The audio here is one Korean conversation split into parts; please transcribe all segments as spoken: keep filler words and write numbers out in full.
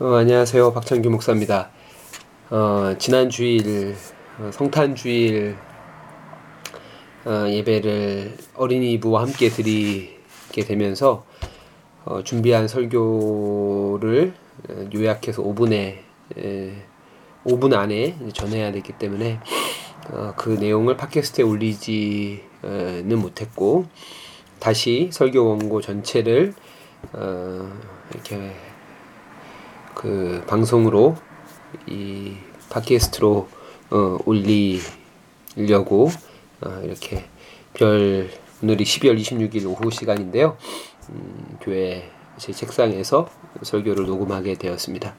어, 안녕하세요. 박찬규 목사입니다. 어, 지난 주일 어, 성탄주일 어, 예배를 어린이부와 함께 드리게 되면서 어, 준비한 설교를 어, 요약해서 오 분에 에, 오 분 안에 전해야 되기 때문에 어, 그 내용을 팟캐스트에 올리지는 못했고, 다시 설교 원고 전체를 어, 이렇게 그 방송으로 이 팟캐스트로 어, 올리려고 어, 이렇게 별 오늘이 십이월 이십육일 오후 시간인데요. 음, 교회 제 책상에서 설교를 녹음하게 되었습니다.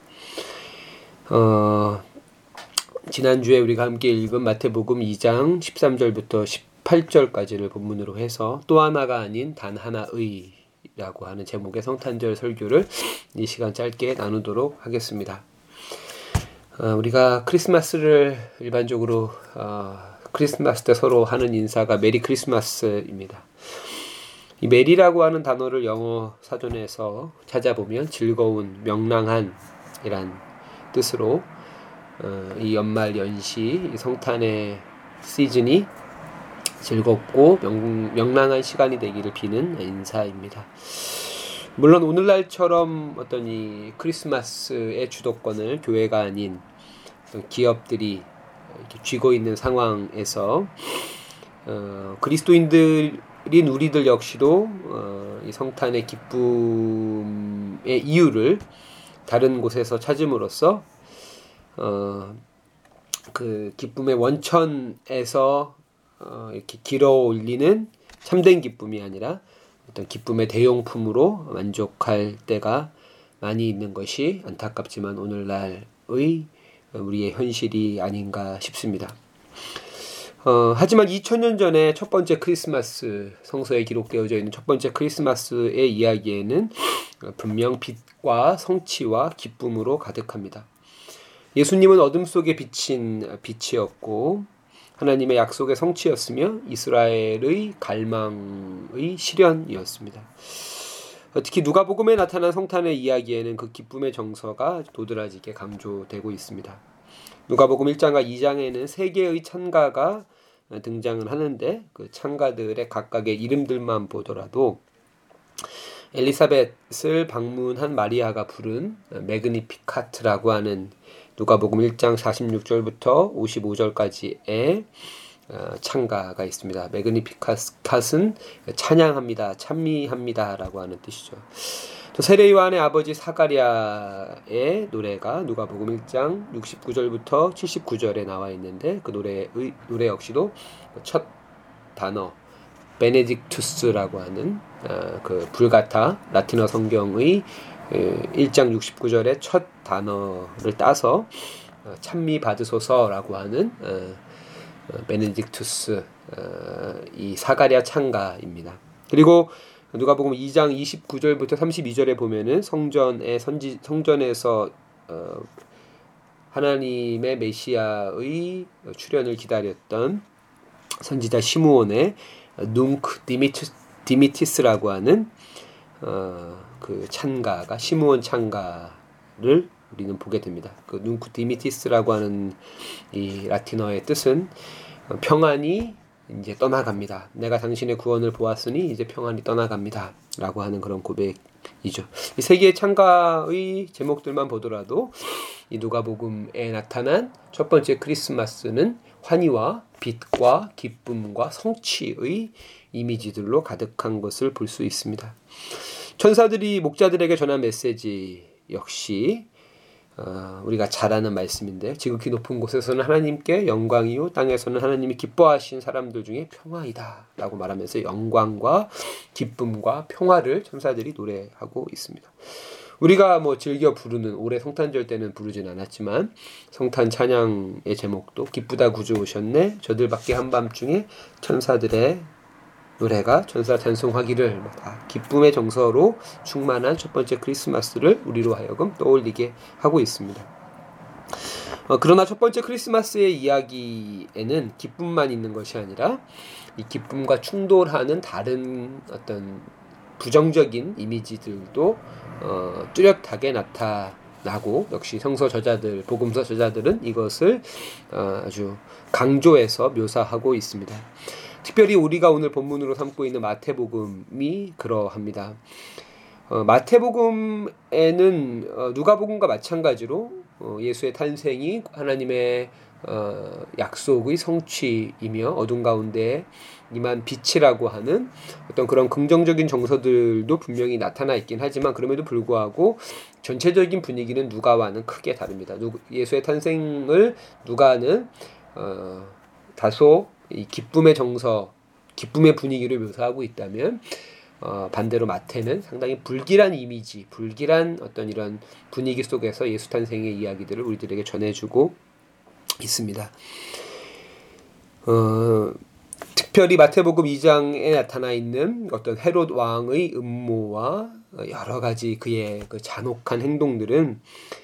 어, 지난주에 우리가 함께 읽은 마태복음 이 장 십삼 절부터 십팔 절까지를 본문으로 해서 또 하나가 아닌 단 하나의 라고 하는 제목의 성탄절 설교를 이 시간 짧게 나누도록 하겠습니다. 어, 우리가 크리스마스를 일반적으로 어, 크리스마스 때 서로 하는 인사가 메리 크리스마스입니다. 이 메리라고 하는 단어를 영어 사전에서 찾아보면 즐거운, 명랑한 이란 뜻으로 어, 이 연말 연시, 이 성탄의 시즌이 즐겁고 명, 명랑한 시간이 되기를 비는 인사입니다. 물론 오늘날처럼 어떤 이 크리스마스의 주도권을 교회가 아닌 어떤 기업들이 이렇게 쥐고 있는 상황에서 어, 그리스도인들인 우리들 역시도 어, 이 성탄의 기쁨의 이유를 다른 곳에서 찾음으로써 어, 그 기쁨의 원천에서 어, 이렇게 길어 올리는 참된 기쁨이 아니라 어떤 기쁨의 대용품으로 만족할 때가 많이 있는 것이 안타깝지만 오늘날의 우리의 현실이 아닌가 싶습니다. 어, 하지만 이천 년 전에 첫 번째 크리스마스, 성서에 기록되어져 있는 첫 번째 크리스마스의 이야기에는 분명 빛과 성취와 기쁨으로 가득합니다. 예수님은 어둠 속에 비친 빛이었고 하나님의 약속의 성취였으며 이스라엘의 갈망의 실현이었습니다. 특히 누가복음에 나타난 성탄의 이야기에는 그 기쁨의 정서가 도드라지게 강조되고 있습니다. 누가복음 일 장과 이 장에는 세 개의 찬가가 등장을 하는데 그 찬가들의 각각의 이름들만 보더라도 엘리사벳을 방문한 마리아가 부른 매그니피카트라고 하는 누가복음 일 장 사십육 절부터 오십오 절까지의 찬가가 있습니다. 매그니피카트는 찬양합니다, 찬미합니다 라고 하는 뜻이죠. 또 세례 요한의 아버지 사가랴의 노래가 누가복음 일 장 육십구 절부터 칠십구 절에 나와 있는데 그 노래의 노래 역시도 첫 단어 베네딕투스라고 하는 어, 그 불가타 라틴어 성경의 일 장 육십구 절의 첫 단어를 따서 어, 찬미 받으소서라고 하는 어, 어, 베네딕투스 어, 이 사가랴 찬가입니다. 그리고 누가복음 이 장 이십구 절부터 삼십이 절에 보면은 성전의 선지 성전에서 어, 하나님의 메시아의 출현을 기다렸던 선지자 시므온의 눅 디미트, 디미티스라고 하는 어, 그 찬가가 시므온 찬가를 우리는 보게 됩니다. 그 눅 디미티스라고 하는 이 라틴어의 뜻은 평안이 이제 떠나갑니다. 내가 당신의 구원을 보았으니 이제 평안이 떠나갑니다. 라고 하는 그런 고백이죠. 이 세 개의 찬가의 제목들만 보더라도 이 누가복음에 나타난 첫 번째 크리스마스는 환희와 빛과 기쁨과 성취의 이미지들로 가득한 것을 볼 수 있습니다. 천사들이 목자들에게 전한 메시지 역시 어, 우리가 잘 아는 말씀인데 지극히 높은 곳에서는 하나님께 영광이요 땅에서는 하나님이 기뻐하신 사람들 중에 평화이다 라고 말하면서 영광과 기쁨과 평화를 천사들이 노래하고 있습니다. 우리가 뭐 즐겨 부르는 올해 성탄절 때는 부르진 않았지만 성탄 찬양의 제목도 기쁘다 구주 오셨네 저들밖에 한밤중에 천사들의 노래가 천사 찬송하기를 다 기쁨의 정서로 충만한 첫 번째 크리스마스를 우리로 하여금 떠올리게 하고 있습니다. 어, 그러나 첫 번째 크리스마스의 이야기에는 기쁨만 있는 것이 아니라 이 기쁨과 충돌하는 다른 어떤 부정적인 이미지들도 어, 뚜렷하게 나타납니다. 나고 역시 성서 저자들, 복음서 저자들은 이것을 아주 강조해서 묘사하고 있습니다. 특별히 우리가 오늘 본문으로 삼고 있는 마태복음이 그러합니다. 어, 마태복음에는 어, 누가복음과 마찬가지로 어, 예수의 탄생이 하나님의 어, 약속의 성취이며 어둠 가운데 임한 빛이라고 하는 어떤 그런 긍정적인 정서들도 분명히 나타나 있긴 하지만 그럼에도 불구하고 전체적인 분위기는 누가와는 크게 다릅니다. 누, 예수의 탄생을 누가는 어, 다소 이 기쁨의 정서, 기쁨의 분위기를 묘사하고 있다면 어, 반대로 마태는 상당히 불길한 이미지, 불길한 어떤 이런 분위기 속에서 예수 탄생의 이야기들을 우리들에게 전해주고 있습니다. 어, 특별히 마태복음 이 장에 나타나 있는 어떤 헤롯 왕의 음모와 여러 가지 그의 그 잔혹한 행동들은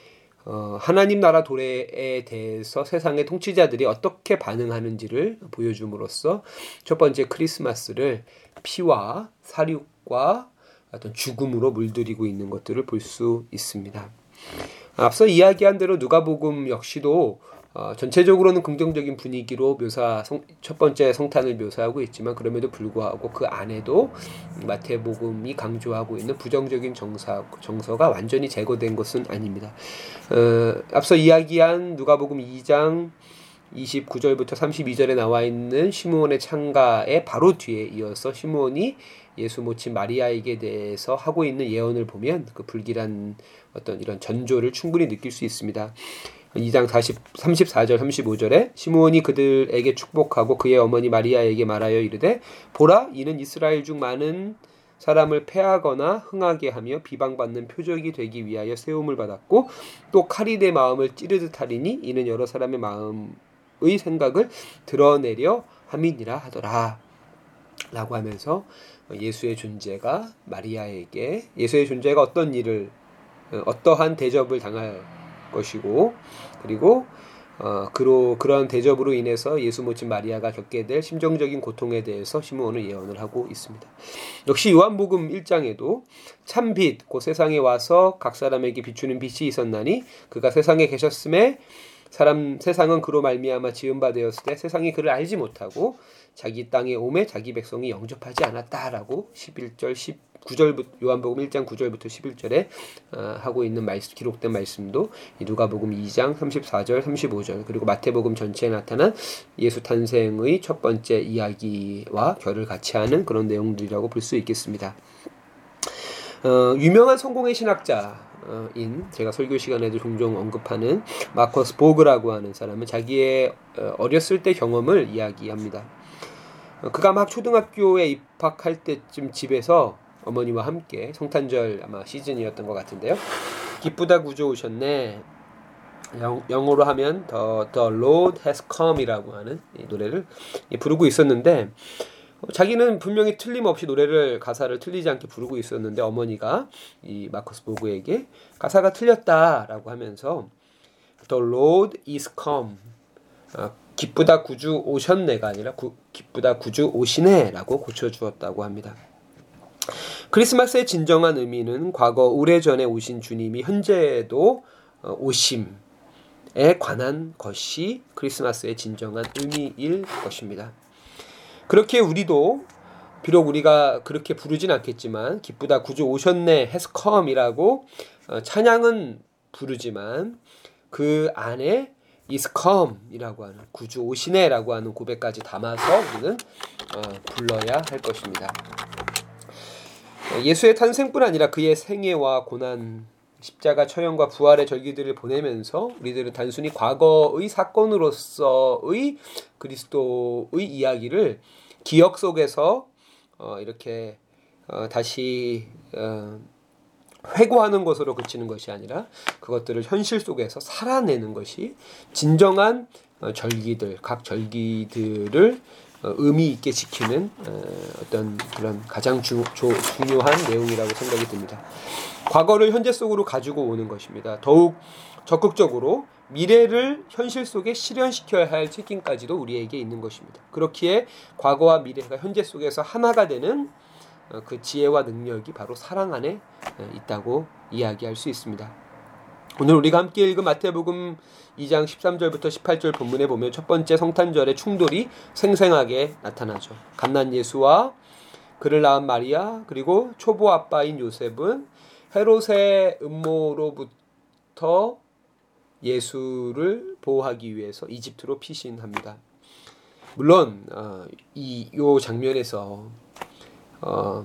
어, 하나님 나라 도래에 대해서 세상의 통치자들이 어떻게 반응하는지를 보여줌으로써 첫 번째 크리스마스를 피와 살육과 어떤 죽음으로 물들이고 있는 것들을 볼 수 있습니다. 앞서 이야기한 대로 누가복음 역시도 어, 전체적으로는 긍정적인 분위기로 묘사 성, 첫 번째 성탄을 묘사하고 있지만 그럼에도 불구하고 그 안에도 마태복음이 강조하고 있는 부정적인 정사, 정서가 완전히 제거된 것은 아닙니다. 어, 앞서 이야기한 누가복음 이 장 이십구 절부터 삼십이 절에 나와 있는 시므온의 창가의 바로 뒤에 이어서 시므온이 예수 모친 마리아에게 대해서 하고 있는 예언을 보면 그 불길한 어떤 이런 전조를 충분히 느낄 수 있습니다. 이 장 삼십사 절 삼십오 절에 시므온이 그들에게 축복하고 그의 어머니 마리아에게 말하여 이르되 보라 이는 이스라엘 중 많은 사람을 패하거나 흥하게 하며 비방받는 표적이 되기 위하여 세움을 받았고 또 칼이 내 마음을 찌르듯 하리니 이는 여러 사람의 마음의 생각을 드러내려 함이니라 하더라 라고 하면서 예수의 존재가 마리아에게 예수의 존재가 어떤 일을 어떠한 대접을 당할 것이고 그리고 어, 그로 그런 대접으로 인해서 예수 모친 마리아가 겪게 될 심정적인 고통에 대해서 시므온은 예언을 하고 있습니다. 역시 요한복음 일 장에도 참 빛 곧 세상에 와서 각 사람에게 비추는 빛이 있었나니 그가 세상에 계셨음에 사람 세상은 그로 말미암아 지은 바 되었을 때 세상이 그를 알지 못하고 자기 땅에 오매 자기 백성이 영접하지 않았다라고 십일 절 십구 절부터 요한복음 일 장 구 절부터 십일 절에 어, 하고 있는 말씀 기록된 말씀도 이 누가복음 이 장 삼십사 절 삼십오 절 그리고 마태복음 전체에 나타난 예수 탄생의 첫 번째 이야기와 결을 같이 하는 그런 내용들이라고 볼 수 있겠습니다. 어, 유명한 성공의 신학자인 제가 설교 시간에도 종종 언급하는 마커스 보그라고 하는 사람은 자기의 어렸을 때 경험을 이야기합니다. 그가 막 초등학교에 입학할 때쯤 집에서 어머니와 함께 성탄절 아마 시즌이었던 것 같은데요. 기쁘다 구주 오셨네. 영, 영어로 하면 The, The Lord has come 이라고 하는 이 노래를 부르고 있었는데 자기는 분명히 틀림없이 노래를 가사를 틀리지 않게 부르고 있었는데 어머니가 이 마커스 보그에게 가사가 틀렸다라고 하면서 The Lord is come 아, 기쁘다 구주 오셨네가 아니라 구, 기쁘다 구주 오시네라고 고쳐주었다고 합니다. 크리스마스의 진정한 의미는 과거 오래전에 오신 주님이 현재에도 어, 오심에 관한 것이 크리스마스의 진정한 의미일 것입니다. 그렇게 우리도 비록 우리가 그렇게 부르진 않겠지만 기쁘다 구주 오셨네 has come이라고 어, 찬양은 부르지만 그 안에 is come이라고 하는 구주 오시네라고 하는 고백까지 담아서 우리는 어, 불러야 할 것입니다. 예수의 탄생뿐 아니라 그의 생애와 고난, 십자가 처형과 부활의 절기들을 보내면서 우리들은 단순히 과거의 사건으로서의 그리스도의 이야기를 기억 속에서 어, 이렇게 어, 다시 어, 회고하는 것으로 그치는 것이 아니라 그것들을 현실 속에서 살아내는 것이 진정한 어, 절기들, 각 절기들을 어, 의미 있게 지키는 어, 어떤 그런 가장 주, 조, 중요한 내용이라고 생각이 듭니다. 과거를 현재 속으로 가지고 오는 것입니다. 더욱 적극적으로 미래를 현실 속에 실현시켜야 할 책임까지도 우리에게 있는 것입니다. 그렇기에 과거와 미래가 현재 속에서 하나가 되는 어, 그 지혜와 능력이 바로 사랑 안에 어, 있다고 이야기할 수 있습니다. 오늘 우리가 함께 읽은 마태복음 이 장 십삼 절부터 십팔 절 본문에 보면 첫 번째 성탄절의 충돌이 생생하게 나타나죠. 갓난 예수와 그를 낳은 마리아, 그리고 초보 아빠인 요셉은 헤롯의 음모로부터 예수를 보호하기 위해서 이집트로 피신합니다. 물론 어, 이 요 장면에서 어,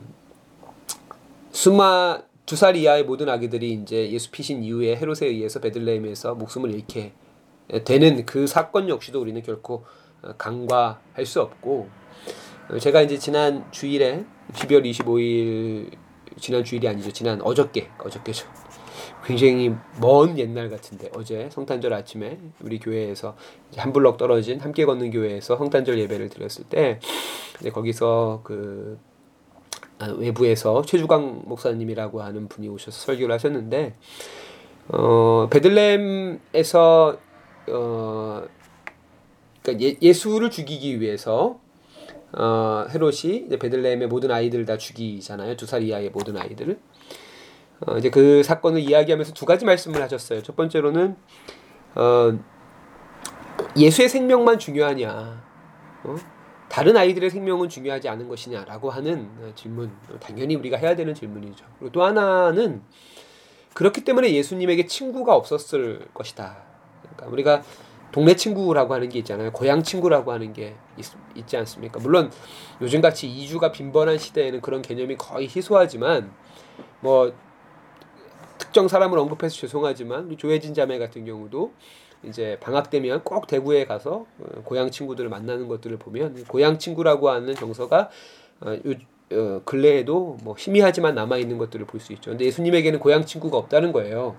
수마 두 살 이하의 모든 아기들이 이제 예수 피신 이후에 헤롯에 의해서 베들레헴에서 목숨을 잃게 되는 그 사건 역시도 우리는 결코 간과할 수 없고, 제가 이제 지난 주일에 십이월 이십오일 지난 주일이 아니죠. 지난 어저께 어저께죠. 굉장히 먼 옛날 같은데 어제 성탄절 아침에 우리 교회에서 한 블럭 떨어진 함께 걷는 교회에서 성탄절 예배를 드렸을 때 이제 거기서 그 외부에서 최주광 목사님이라고 하는 분이 오셔서 설교를 하셨는데, 어, 베들레헴에서 어, 그러니까 예, 예수를 죽이기 위해서 어, 헤롯이 이제 베들레헴의 모든 아이들을 다 죽이잖아요. 두 살 이하의 모든 아이들을. 어, 이제 그 사건을 이야기하면서 두 가지 말씀을 하셨어요. 첫 번째로는 어, 예수의 생명만 중요하냐, 어? 다른 아이들의 생명은 중요하지 않은 것이냐라고 하는 질문, 당연히 우리가 해야 되는 질문이죠. 그리고 또 하나는 그렇기 때문에 예수님에게 친구가 없었을 것이다. 그러니까 우리가 동네 친구라고 하는 게 있잖아요. 고향 친구라고 하는 게 있, 있지 않습니까? 물론 요즘같이 이주가 빈번한 시대에는 그런 개념이 거의 희소하지만, 뭐 특정 사람을 언급해서 죄송하지만 우리 조혜진 자매 같은 경우도 이제 방학 되면 꼭 대구에 가서 고향 친구들을 만나는 것들을 보면 고향 친구라고 하는 정서가 어, 요, 어, 근래에도 뭐 희미하지만 남아 있는 것들을 볼 수 있죠. 근데 예수님에게는 고향 친구가 없다는 거예요.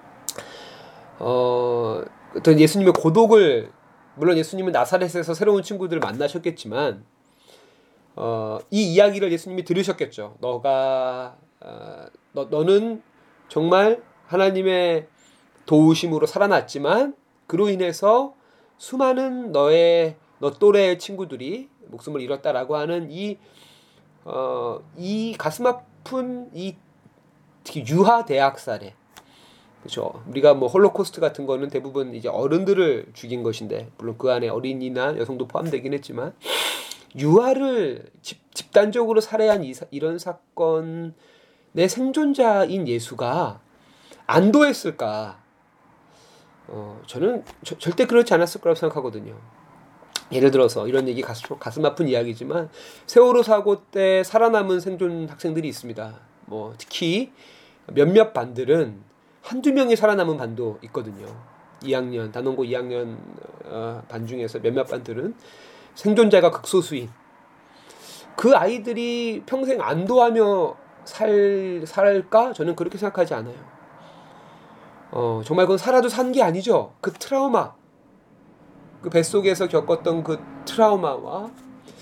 어, 어떤 예수님의 고독을, 물론 예수님은 나사렛에서 새로운 친구들을 만나셨겠지만 어, 이 이야기를 예수님이 들으셨겠죠. 너가 어, 너, 너는 정말 하나님의 도우심으로 살아났지만 그로 인해서 수많은 너의 너 또래의 친구들이 목숨을 잃었다라고 하는 이, 어, 이 가슴 아픈 이 특히 유아 대학 사례, 그렇죠. 우리가 뭐 홀로코스트 같은 거는 대부분 이제 어른들을 죽인 것인데, 물론 그 안에 어린이나 여성도 포함되긴 했지만 유아를 집, 집단적으로 살해한 이, 이런 사건의 생존자인 예수가 안도했을까? 어, 저는 저, 절대 그렇지 않았을 거라고 생각하거든요. 예를 들어서 이런 얘기 가슴, 가슴 아픈 이야기지만 세월호 사고 때 살아남은 생존 학생들이 있습니다. 뭐 특히 몇몇 반들은 한두 명이 살아남은 반도 있거든요. 이 학년, 단원고 이 학년 어, 반 중에서 몇몇 반들은 생존자가 극소수인 그 아이들이 평생 안도하며 살, 살까? 저는 그렇게 생각하지 않아요. 어, 정말 그건 살아도 산 게 아니죠. 그 트라우마, 그 뱃속에서 겪었던 그 트라우마와,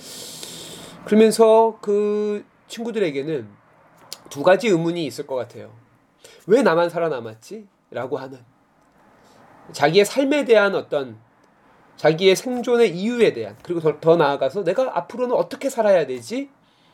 그러면서 그 친구들에게는 두 가지 의문이 있을 것 같아요. 왜 나만 살아남았지? 라고 하는 자기의 삶에 대한 어떤 자기의 생존의 이유에 대한, 그리고 더, 더 나아가서 내가 앞으로는 어떻게 살아야 되지?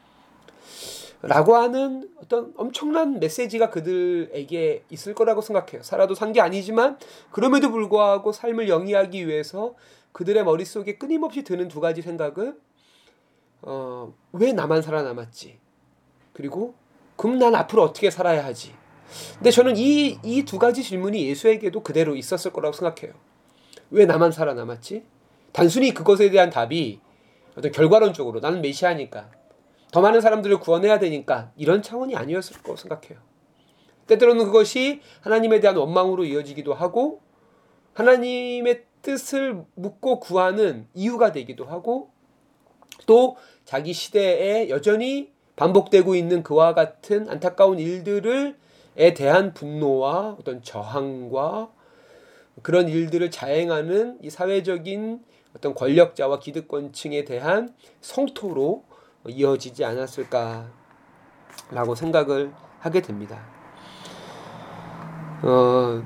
라고 하는 어떤 엄청난 메시지가 그들에게 있을 거라고 생각해요. 살아도 산 게 아니지만 그럼에도 불구하고 삶을 영위하기 위해서 그들의 머릿속에 끊임없이 드는 두 가지 생각은 어, 왜 나만 살아남았지? 그리고 그럼 난 앞으로 어떻게 살아야 하지? 근데 저는 이, 이 두 가지 질문이 예수에게도 그대로 있었을 거라고 생각해요. 왜 나만 살아남았지? 단순히 그것에 대한 답이 어떤 결과론적으로 나는 메시아니까 더 많은 사람들을 구원해야 되니까 이런 차원이 아니었을 거라고 생각해요. 때때로는 그것이 하나님에 대한 원망으로 이어지기도 하고 하나님의 뜻을 묻고 구하는 이유가 되기도 하고, 또 자기 시대에 여전히 반복되고 있는 그와 같은 안타까운 일들에 대한 분노와 어떤 저항과 그런 일들을 자행하는 이 사회적인 어떤 권력자와 기득권층에 대한 성토로 이어지지 않았을까라고 생각을 하게 됩니다. 어,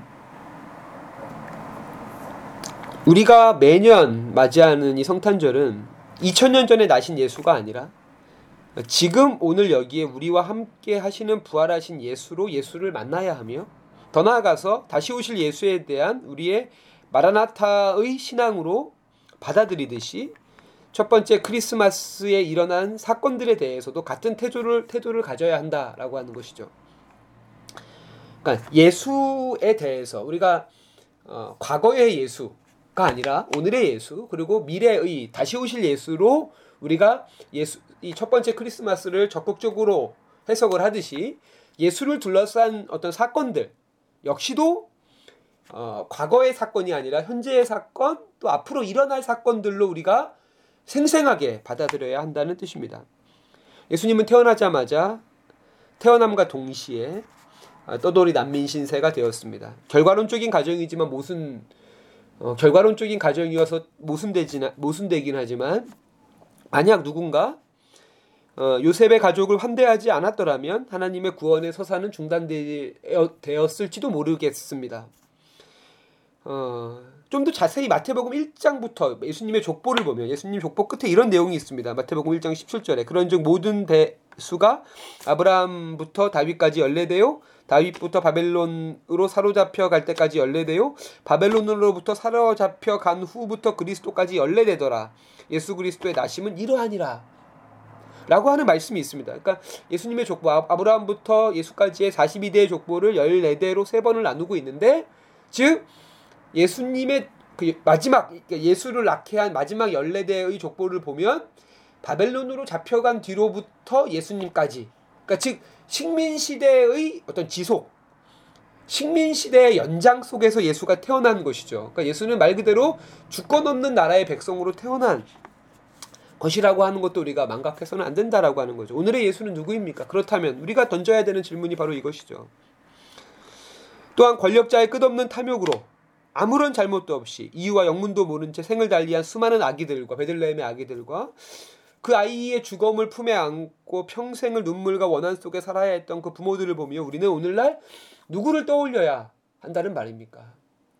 우리가 매년 맞이하는 이 성탄절은 이천 년 전에 나신 예수가 아니라 지금 오늘 여기에 우리와 함께 하시는 부활하신 예수로 예수를 만나야 하며 더 나아가서 다시 오실 예수에 대한 우리의 마라나타의 신앙으로 받아들이듯이 첫 번째 크리스마스에 일어난 사건들에 대해서도 같은 태도를 태도를 가져야 한다라고 하는 것이죠. 그러니까 예수에 대해서 우리가 어, 과거의 예수가 아니라 오늘의 예수 그리고 미래의 다시 오실 예수로 우리가 예수 이 첫 번째 크리스마스를 적극적으로 해석을 하듯이 예수를 둘러싼 어떤 사건들 역시도 어, 과거의 사건이 아니라 현재의 사건 또 앞으로 일어날 사건들로 우리가 생생하게 받아들여야 한다는 뜻입니다. 예수님은 태어나자마자 태어남과 동시에 떠돌이 난민 신세가 되었습니다. 결과론적인 가정이지만 모순 어, 결과론적인 가정이어서 모순되진 모순되긴 하지만 만약 누군가 어, 요셉의 가족을 환대하지 않았더라면 하나님의 구원의 서사는 중단되었을지도 모르겠습니다. 어, 좀 더 자세히 마태복음 일 장부터 예수님의 족보를 보면 예수님 족보 끝에 이런 내용이 있습니다. 마태복음 일 장 십칠 절에 그런즉 모든 배수가 아브라함부터 다윗까지 연례되어 다윗부터 바벨론으로 사로잡혀 갈 때까지 연례되어 바벨론으로부터 사로잡혀 간 후부터 그리스도까지 연례되더라. 예수 그리스도의 나심은 이러하니라 라고 하는 말씀이 있습니다. 그러니까 예수님의 족보 아브라함부터 예수까지의 사십이 대의 족보를 열네 대로 세 번을 나누고 있는데 즉 예수님의 그 마지막 예수를 낳게 한 마지막 열네 대의 족보를 보면 바벨론으로 잡혀간 뒤로부터 예수님까지 그러니까 즉 식민시대의 어떤 지속 식민시대의 연장 속에서 예수가 태어난 것이죠. 그러니까 예수는 말 그대로 주권 없는 나라의 백성으로 태어난 것이라고 하는 것도 우리가 망각해서는 안 된다라고 하는 거죠. 오늘의 예수는 누구입니까? 그렇다면 우리가 던져야 되는 질문이 바로 이것이죠. 또한 권력자의 끝없는 탐욕으로 아무런 잘못도 없이 이유와 영문도 모른 채 생을 달리한 수많은 아기들과 베들레헴의 아기들과 그 아이의 죽음을 품에 안고 평생을 눈물과 원한 속에 살아야 했던 그 부모들을 보며 우리는 오늘날 누구를 떠올려야 한다는 말입니까?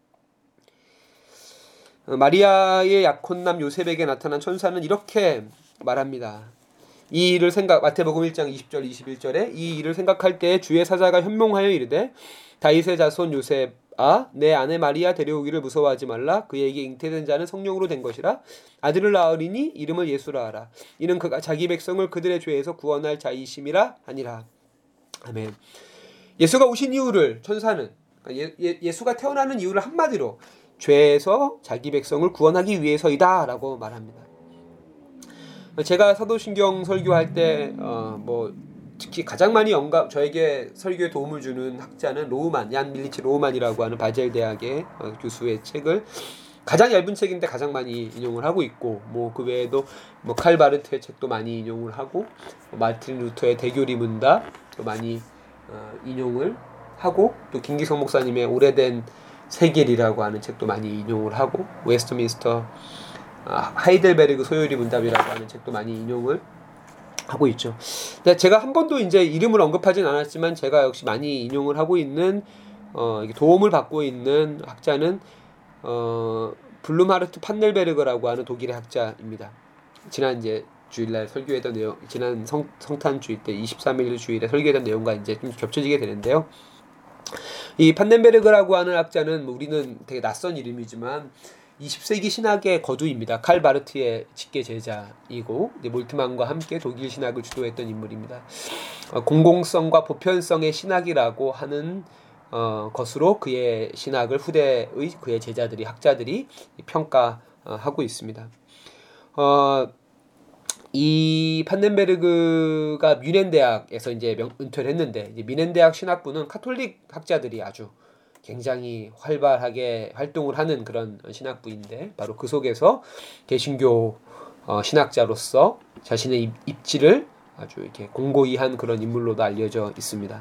마리아의 약혼남 요셉에게 나타난 천사는 이렇게 말합니다. 이 일을 생각 마태복음 일 장 이십 절 이십일 절에 이 일을 생각할 때에 주의 사자가 현몽하여 이르되 다윗의 자손 요셉아 내 아내 마리아 데려오기를 무서워하지 말라 그에게 잉태된 자는 성령으로 된 것이라 아들을 낳으리니 이름을 예수라 하라 이는 그가 자기 백성을 그들의 죄에서 구원할 자이심이라 하니라. 아멘. 예수가 오신 이유를 천사는 예, 예, 예수가 태어나는 이유를 한마디로 죄에서 자기 백성을 구원하기 위해서이다 라고 말합니다. 제가 사도신경 설교할 때 어, 뭐 특히 가장 많이 영감 저에게 설교에 도움을 주는 학자는 로우만 얀 밀리치 로우만이라고 하는 바젤 대학의 어, 교수의 책을 가장 얇은 책인데 가장 많이 인용을 하고 있고 뭐 그 외에도 뭐 칼 바르트의 책도 많이 인용을 하고 뭐 마틴 루터의 대교리 문답도 많이 어, 인용을 하고 또 김기성 목사님의 오래된 세계리라고 하는 책도 많이 인용을 하고 웨스트민스터 아, 하이델베르그 소요리 문답이라고 하는 책도 많이 인용을 하고 있죠. 근데 제가 한 번도 이제 이름을 언급하진 않았지만 제가 역시 많이 인용을 하고 있는 어, 도움을 받고 있는 학자는 어, 블룸하르트 판넬베르그라고 하는 독일의 학자입니다. 지난 이제 주일날 설교했던 내용, 지난 성, 성탄 주일 때 이십삼 일 주일에 설교했던 내용과 이제 좀 겹쳐지게 되는데요. 이 판넨베르그라고 하는 학자는 뭐 우리는 되게 낯선 이름이지만 이십 세기 신학의 거두입니다. 칼 바르트의 직계 제자이고 이제 몰트만과 함께 독일 신학을 주도했던 인물입니다. 어, 공공성과 보편성의 신학이라고 하는 어, 것으로 그의 신학을 후대의 그의 제자들이 학자들이 평가하고 있습니다. 어, 이 판넨베르그가 뮌헨 대학에서 이제 명, 은퇴를 했는데 이제 뮌헨 대학 신학부는 카톨릭 학자들이 아주 굉장히 활발하게 활동을 하는 그런 신학부인데 바로 그 속에서 개신교 어, 신학자로서 자신의 입, 입지를 아주 이렇게 공고히 한 그런 인물로도 알려져 있습니다.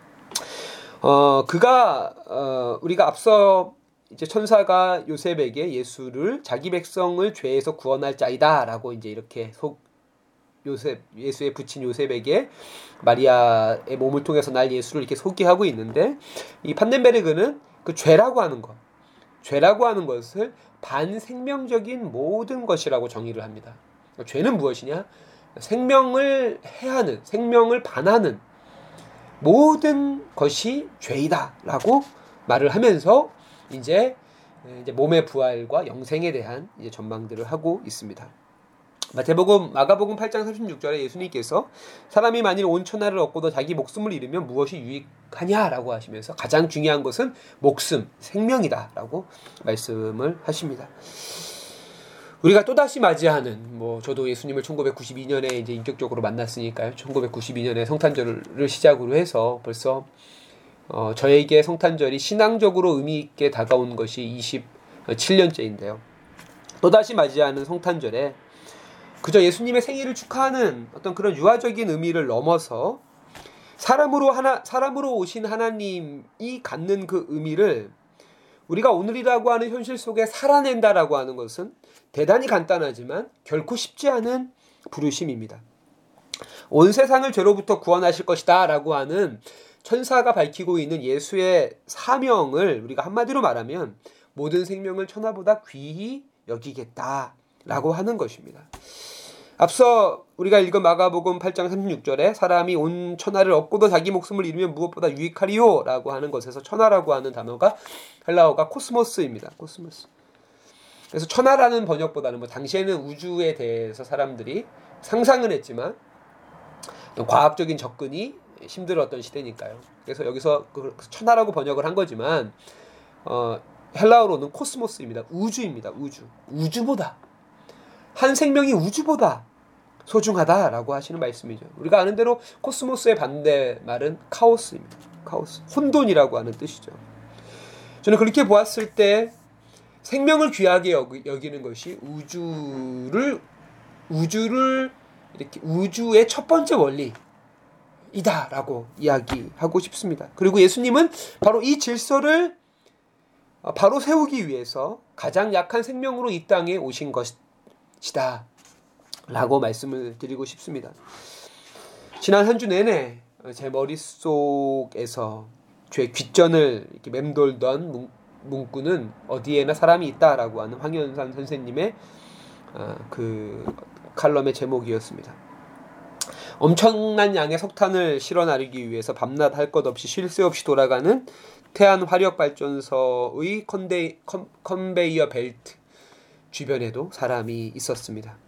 어, 그가 어, 우리가 앞서 이제 천사가 요셉에게 예수를 자기 백성을 죄에서 구원할 자이다라고 이제 이렇게 속 요셉 예수의 부친 요셉에게 마리아의 몸을 통해서 날 예수를 이렇게 소개하고 있는데 이 판넨베르그는 그 죄라고 하는 것, 죄라고 하는 것을 반생명적인 모든 것이라고 정의를 합니다. 그러니까 죄는 무엇이냐? 생명을 해하는, 생명을 반하는 모든 것이 죄이다라고 말을 하면서 이제 이제 몸의 부활과 영생에 대한 이제 전망들을 하고 있습니다. 마태복음, 마가복음 팔 장 삼십육 절에 예수님께서 사람이 만일 온 천하를 얻고도 자기 목숨을 잃으면 무엇이 유익하냐라고 하시면서 가장 중요한 것은 목숨, 생명이다라고 말씀을 하십니다. 우리가 또다시 맞이하는, 뭐 저도 예수님을 천구백구십이 년에 이제 인격적으로 만났으니까요. 천구백구십이 년에 성탄절을 시작으로 해서 벌써 어, 저에게 성탄절이 신앙적으로 의미 있게 다가온 것이 이십칠 년째인데요. 또다시 맞이하는 성탄절에 그저 예수님의 생일을 축하하는 어떤 그런 유아적인 의미를 넘어서 사람으로 하나 사람으로 오신 하나님이 갖는 그 의미를 우리가 오늘이라고 하는 현실 속에 살아낸다라고 하는 것은 대단히 간단하지만 결코 쉽지 않은 부르심입니다. 온 세상을 죄로부터 구원하실 것이다 라고 하는 천사가 밝히고 있는 예수의 사명을 우리가 한마디로 말하면 모든 생명을 천하보다 귀히 여기겠다 라고 하는 것입니다. 앞서 우리가 읽은 마가복음 팔 장 삼십육 절에 사람이 온 천하를 얻고도 자기 목숨을 잃으면 무엇보다 유익하리요 라고 하는 것에서 천하라고 하는 단어가 헬라어가 코스모스입니다. 코스모스. 그래서 천하라는 번역보다는 뭐 당시에는 우주에 대해서 사람들이 상상은 했지만 과학적인 접근이 힘들었던 시대니까요. 그래서 여기서 그 천하라고 번역을 한 거지만 어, 헬라어로는 코스모스입니다. 우주입니다. 우주. 우주보다 한 생명이 우주보다 소중하다라고 하시는 말씀이죠. 우리가 아는 대로 코스모스의 반대말은 카오스입니다. 카오스. 혼돈이라고 하는 뜻이죠. 저는 그렇게 보았을 때 생명을 귀하게 여기, 여기는 것이 우주를 우주를 이렇게 우주의 첫 번째 원리이다라고 이야기하고 싶습니다. 그리고 예수님은 바로 이 질서를 바로 세우기 위해서 가장 약한 생명으로 이 땅에 오신 것이다 라고 말씀을 드리고 싶습니다. 지난 한 주 내내 제 머릿속에서 죄 귓전을 이렇게 맴돌던 문, 문구는 어디에나 사람이 있다라고 하는 황현산 선생님의 어, 그 칼럼의 제목이었습니다. 엄청난 양의 석탄을 실어 나르기 위해서 밤낮 할 것 없이 쉴 새 없이 돌아가는 태안 화력발전소의 컨데, 컨, 컨베이어 벨트 주변에도 사람이 있었습니다.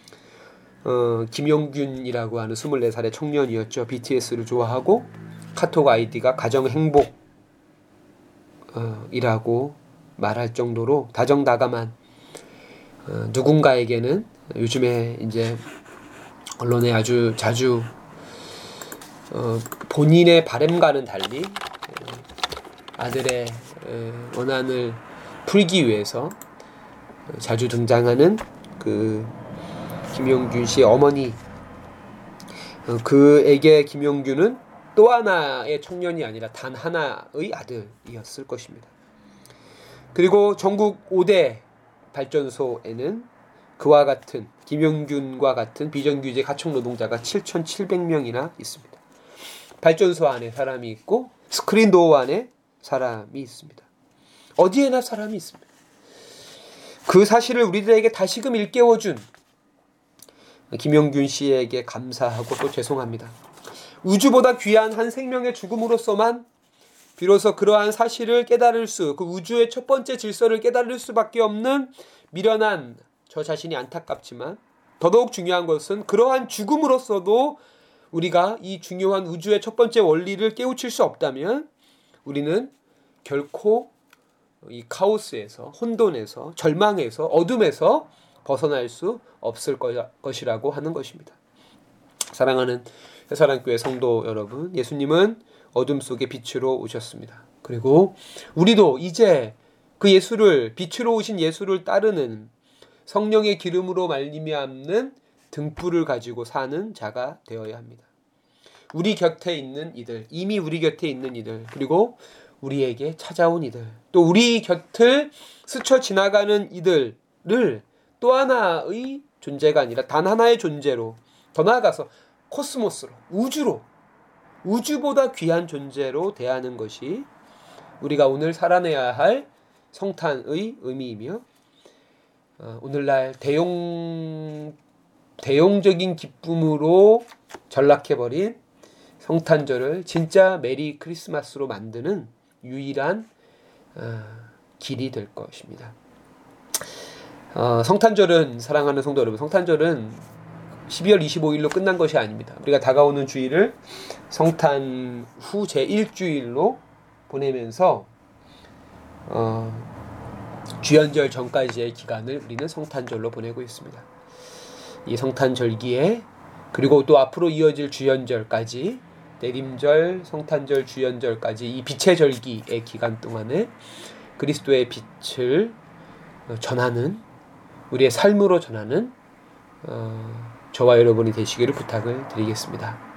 어, 김용균이라고 하는 스물네 살의 청년이었죠. 비티에스를 좋아하고 카톡 아이디가 가정행복 어, 이라고 말할 정도로 다정다감한 어, 누군가에게는 요즘에 이제 언론에 아주 자주 어, 본인의 바램과는 달리 아들의 어, 원한을 풀기 위해서 자주 등장하는 그 김용균 씨의 어머니, 어, 그에게 김용균은 또 하나의 청년이 아니라 단 하나의 아들이었을 것입니다. 그리고 전국 오 대 발전소에는 그와 같은 김용균과 같은 비정규직 하청 노동자가 칠천칠백 명이나 있습니다. 발전소 안에 사람이 있고 스크린 도어 안에 사람이 있습니다. 어디에나 사람이 있습니다. 그 사실을 우리들에게 다시금 일깨워준 김용균 씨에게 감사하고 또 죄송합니다. 우주보다 귀한 한 생명의 죽음으로서만 비로소 그러한 사실을 깨달을 수, 그 우주의 첫 번째 질서를 깨달을 수밖에 없는 미련한 저 자신이 안타깝지만 더더욱 중요한 것은 그러한 죽음으로서도 우리가 이 중요한 우주의 첫 번째 원리를 깨우칠 수 없다면 우리는 결코 이 카오스에서, 혼돈에서, 절망에서, 어둠에서 벗어날 수 없을 것이라고 하는 것입니다. 사랑하는 새사랑교회 성도 여러분, 예수님은 어둠 속에 빛으로 오셨습니다. 그리고 우리도 이제 그 예수를, 빛으로 오신 예수를 따르는 성령의 기름으로 말미암는 등불을 가지고 사는 자가 되어야 합니다. 우리 곁에 있는 이들, 이미 우리 곁에 있는 이들, 그리고 우리에게 찾아온 이들, 또 우리 곁을 스쳐 지나가는 이들을 또 하나의 존재가 아니라 단 하나의 존재로, 더 나아가서 코스모스로, 우주로, 우주보다 귀한 존재로 대하는 것이 우리가 오늘 살아내야 할 성탄의 의미이며, 어, 오늘날 대용, 대용적인 기쁨으로 전락해버린 성탄절을 진짜 메리 크리스마스로 만드는 유일한 어, 길이 될 것입니다. 어, 성탄절은 사랑하는 성도 여러분, 성탄절은 십이월 이십오일로 끝난 것이 아닙니다. 우리가 다가오는 주일을 성탄 후 제일 주일로 보내면서 어, 주연절 전까지의 기간을 우리는 성탄절로 보내고 있습니다. 이 성탄절기에 그리고 또 앞으로 이어질 주연절까지, 내림절, 성탄절, 주연절까지 이 빛의 절기의 기간 동안에 그리스도의 빛을 전하는, 우리의 삶으로 전하는 어, 저와 여러분이 되시기를 부탁을 드리겠습니다.